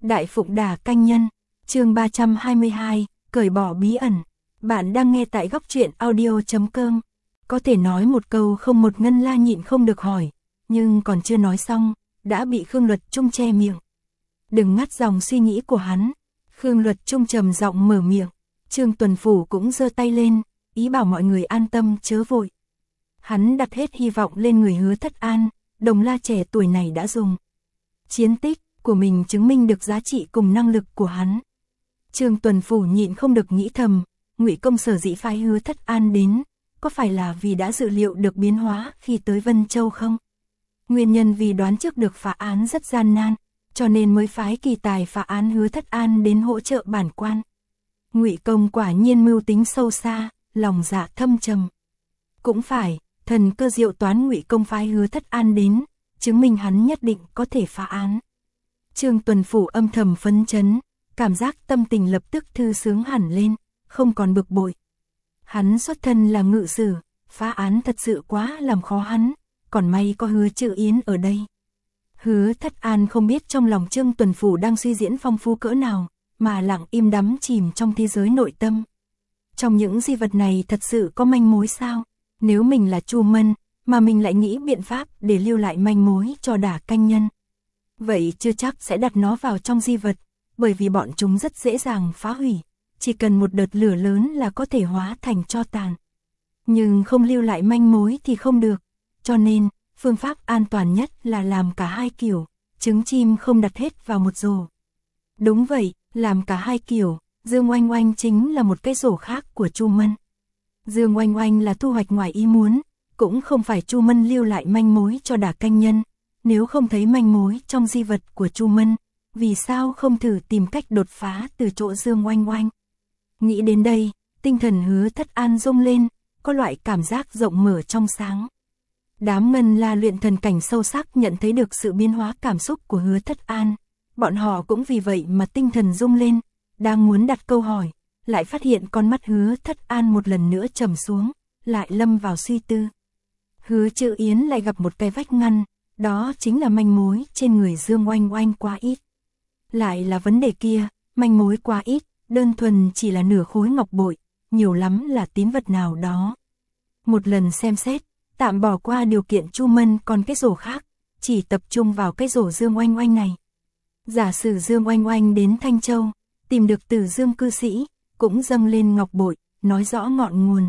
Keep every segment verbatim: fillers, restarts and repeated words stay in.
Đại Phụng Đả Canh Nhân, chương ba trăm hai mươi hai, cởi bỏ bí ẩn. Bạn đang nghe tại góc truyện audio chấm com. Có thể nói một câu không một Ngân La nhịn không được hỏi, nhưng còn chưa nói xong, đã bị Khương Luật Trung che miệng. Đừng ngắt dòng suy nghĩ của hắn. Khương Luật Trung trầm giọng mở miệng. Trương Tuần Phủ cũng giơ tay lên, ý bảo mọi người an tâm chớ vội. Hắn đặt hết hy vọng lên người Hứa Thất An, đồng la trẻ tuổi này đã dùng chiến tích của mình chứng minh được giá trị cùng năng lực của hắn. Trương Tuần Phủ nhịn không được nghĩ thầm, Ngụy Công sở dĩ phái Hứa Thất An đến, có phải là vì đã dự liệu được biến hóa khi tới Vân Châu không? Nguyên nhân vì đoán trước được phá án rất gian nan, cho nên mới phái kỳ tài phá án Hứa Thất An đến hỗ trợ bản quan. Ngụy Công quả nhiên mưu tính sâu xa, lòng dạ thâm trầm. Cũng phải, thần cơ diệu toán Ngụy Công phái Hứa Thất An đến, chứng minh hắn nhất định có thể phá án. Trương Tuần Phủ âm thầm phấn chấn, cảm giác tâm tình lập tức thư sướng hẳn lên, không còn bực bội. Hắn xuất thân là ngự sử, phá án thật sự quá làm khó hắn, còn may có Hứa Chữ Yến ở đây. Hứa Thất An không biết trong lòng Trương Tuần Phủ đang suy diễn phong phú cỡ nào, mà lặng im đắm chìm trong thế giới nội tâm. Trong những di vật này thật sự có manh mối sao? Nếu mình là Chu Mân, mà mình lại nghĩ biện pháp để lưu lại manh mối cho Đả Canh Nhân, vậy chưa chắc sẽ đặt nó vào trong di vật, bởi vì bọn chúng rất dễ dàng phá hủy, chỉ cần một đợt lửa lớn là có thể hóa thành tro tàn. Nhưng không lưu lại manh mối thì không được, cho nên, phương pháp an toàn nhất là làm cả hai kiểu, trứng chim không đặt hết vào một rổ. Đúng vậy, làm cả hai kiểu, Dương Oanh Oanh chính là một cái rổ khác của Chu Mân. Dương Oanh Oanh là thu hoạch ngoài ý muốn, cũng không phải Chu Mân lưu lại manh mối cho Đả Canh Nhân. Nếu không thấy manh mối trong di vật của Chu Mân, vì sao không thử tìm cách đột phá từ chỗ Dương Oanh Oanh? Nghĩ đến đây, tinh thần Hứa Thất An rung lên, có loại cảm giác rộng mở trong sáng. Đám Ngân La luyện thần cảnh sâu sắc nhận thấy được sự biến hóa cảm xúc của Hứa Thất An. Bọn họ cũng vì vậy mà tinh thần rung lên, đang muốn đặt câu hỏi, lại phát hiện con mắt Hứa Thất An một lần nữa trầm xuống, lại lâm vào suy tư. Hứa Chữ Yến lại gặp một cái vách ngăn, đó chính là manh mối trên người Dương Oanh Oanh quá ít. Lại là vấn đề kia, manh mối quá ít, đơn thuần chỉ là nửa khối ngọc bội, nhiều lắm là tín vật nào đó. Một lần xem xét, tạm bỏ qua điều kiện Chu Mân còn cái rổ khác, chỉ tập trung vào cái rổ Dương Oanh Oanh này. Giả sử Dương Oanh Oanh đến Thanh Châu, tìm được Từ Dương cư sĩ, cũng dâng lên ngọc bội, nói rõ ngọn nguồn.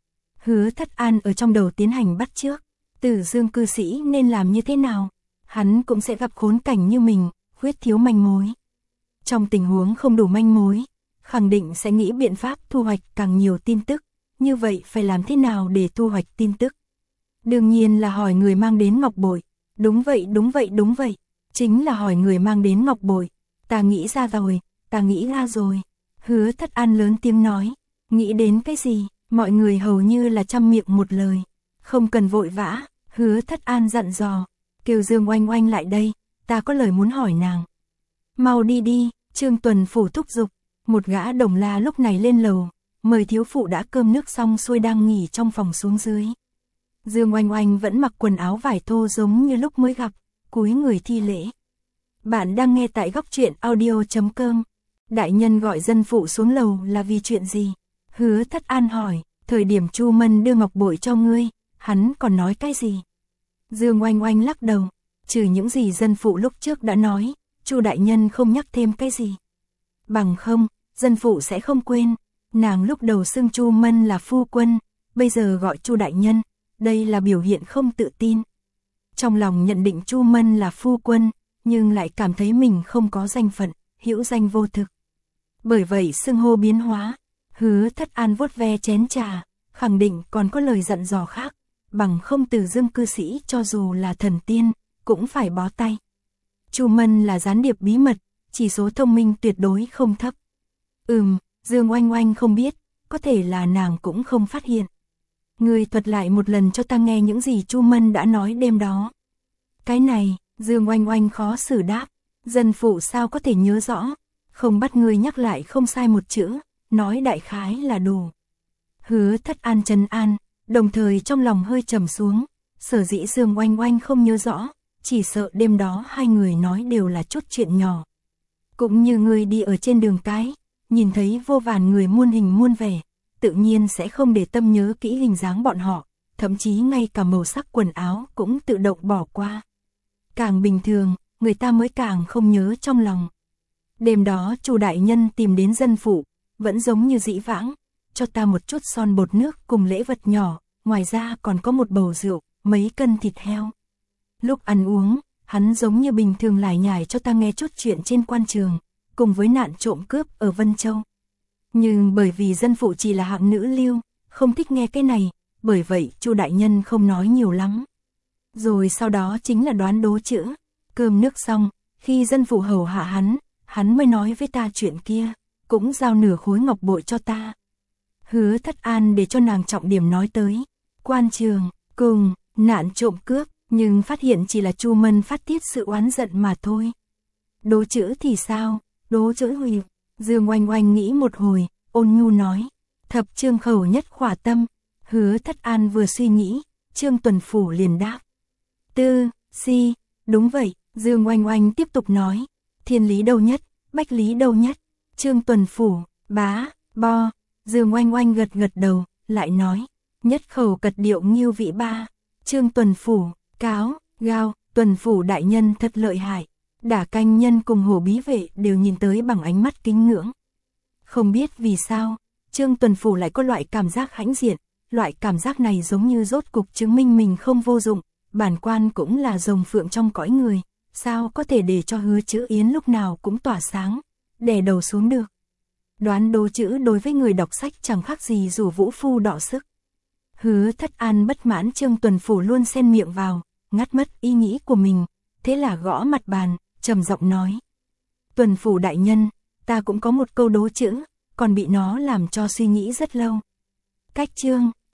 Hứa Thất An ở trong đầu tiến hành bắt chước, Từ Dương cư sĩ nên làm như thế nào, hắn cũng sẽ gặp khốn cảnh như mình, khuyết thiếu manh mối. Trong tình huống không đủ manh mối, khẳng định sẽ nghĩ biện pháp thu hoạch càng nhiều tin tức, như vậy phải làm thế nào để thu hoạch tin tức? Đương nhiên là hỏi người mang đến ngọc bội, đúng vậy đúng vậy đúng vậy, chính là hỏi người mang đến ngọc bội, ta nghĩ ra rồi, ta nghĩ ra rồi. Hứa Thất An lớn tiếng nói, nghĩ đến cái gì, mọi người hầu như là trăm miệng một lời. Không cần vội vã, Hứa Thất An dặn dò, kêu Dương Oanh Oanh lại đây, ta có lời muốn hỏi nàng. Mau đi đi, Trương Tuần Phủ thúc giục, một gã đồng la lúc này lên lầu, mời thiếu phụ đã cơm nước xong xuôi đang nghỉ trong phòng xuống dưới. Dương Oanh Oanh vẫn mặc quần áo vải thô giống như lúc mới gặp, cúi người thi lễ. Bạn đang nghe tại góc truyện audio chấm com. Đại nhân gọi dân phụ xuống lầu là vì chuyện gì? Hứa Thất An hỏi, thời điểm Chu Mân đưa ngọc bội cho ngươi, hắn còn nói cái gì? Dương Oanh Oanh lắc đầu, trừ những gì dân phụ lúc trước đã nói, Chu đại nhân không nhắc thêm cái gì. Bằng không, dân phụ sẽ không quên, nàng lúc đầu xưng Chu Mân là phu quân, bây giờ gọi Chu đại nhân, đây là biểu hiện không tự tin. Trong lòng nhận định Chu Mân là phu quân, nhưng lại cảm thấy mình không có danh phận, hữu danh vô thực. Bởi vậy xưng hô biến hóa. Hứa Thất An vuốt ve chén trà, khẳng định còn có lời dặn dò khác, bằng không Từ Dương cư sĩ cho dù là thần tiên, cũng phải bó tay. Chu Mân là gián điệp bí mật, chỉ số thông minh tuyệt đối không thấp. Ừm, Dương Oanh Oanh không biết, có thể là nàng cũng không phát hiện. Ngươi thuật lại một lần cho ta nghe những gì Chu Mân đã nói đêm đó. Cái này, Dương Oanh Oanh khó xử đáp, dân phụ sao có thể nhớ rõ, không bắt ngươi nhắc lại không sai một chữ, nói đại khái là đủ. Hứa Thất An trấn an, đồng thời trong lòng hơi trầm xuống, sở dĩ Dương Oanh Oanh không nhớ rõ, chỉ sợ đêm đó hai người nói đều là chút chuyện nhỏ. Cũng như người đi ở trên đường cái, nhìn thấy vô vàn người muôn hình muôn vẻ, tự nhiên sẽ không để tâm nhớ kỹ hình dáng bọn họ, thậm chí ngay cả màu sắc quần áo cũng tự động bỏ qua. Càng bình thường, người ta mới càng không nhớ trong lòng. Đêm đó Chu đại nhân tìm đến dân phụ, vẫn giống như dĩ vãng, cho ta một chút son bột nước cùng lễ vật nhỏ, ngoài ra còn có một bầu rượu, mấy cân thịt heo. Lúc ăn uống, hắn giống như bình thường lải nhải cho ta nghe chút chuyện trên quan trường, cùng với nạn trộm cướp ở Vân Châu. Nhưng bởi vì dân phụ chỉ là hạng nữ lưu, không thích nghe cái này, bởi vậy Chu đại nhân không nói nhiều lắm. Rồi sau đó chính là đoán đố chữ, cơm nước xong, khi dân phụ hầu hạ hắn, hắn mới nói với ta chuyện kia, cũng giao nửa khối ngọc bội cho ta. Hứa Thất An để cho nàng trọng điểm nói tới quan trường, cùng nạn trộm cướp, nhưng phát hiện chỉ là Chu Mân phát tiết sự oán giận mà thôi. Đố chữ thì sao? Đố chữ hủy. Dương Oanh Oanh nghĩ một hồi, ôn nhu nói, thập chương khẩu nhất khỏa tâm. Hứa Thất An vừa suy nghĩ, Trương Tuần Phủ liền đáp. Tư, si, đúng vậy. Dương Oanh Oanh tiếp tục nói, thiên lý đâu nhất, bách lý đâu nhất. Trương Tuần Phủ, bá, bo. Dương Oanh Oanh gật gật đầu, lại nói, nhất khẩu cật điệu nghiêu vị ba. Trương Tuần Phủ, cáo, gao, Tuần Phủ đại nhân thật lợi hại. Đả canh nhân cùng Hổ bí vệ đều nhìn tới bằng ánh mắt kính ngưỡng. Không biết vì sao, Trương Tuần Phủ lại có loại cảm giác hãnh diện, loại cảm giác này giống như rốt cục chứng minh mình không vô dụng, bản quan cũng là rồng phượng trong cõi người, sao có thể để cho Hứa Chữ Yến lúc nào cũng tỏa sáng, đè đầu xuống được. Đoán đố chữ đối với người đọc sách chẳng khác gì rủ vũ phu đọ sức. Hứa Thất An bất mãn Trương Tuần Phủ luôn xen miệng vào, ngắt mất ý nghĩ của mình, thế là gõ mặt bàn, trầm giọng nói. Tuần Phủ đại nhân, ta cũng có một câu đố chữ, còn bị nó làm cho suy nghĩ rất lâu. Cách chương,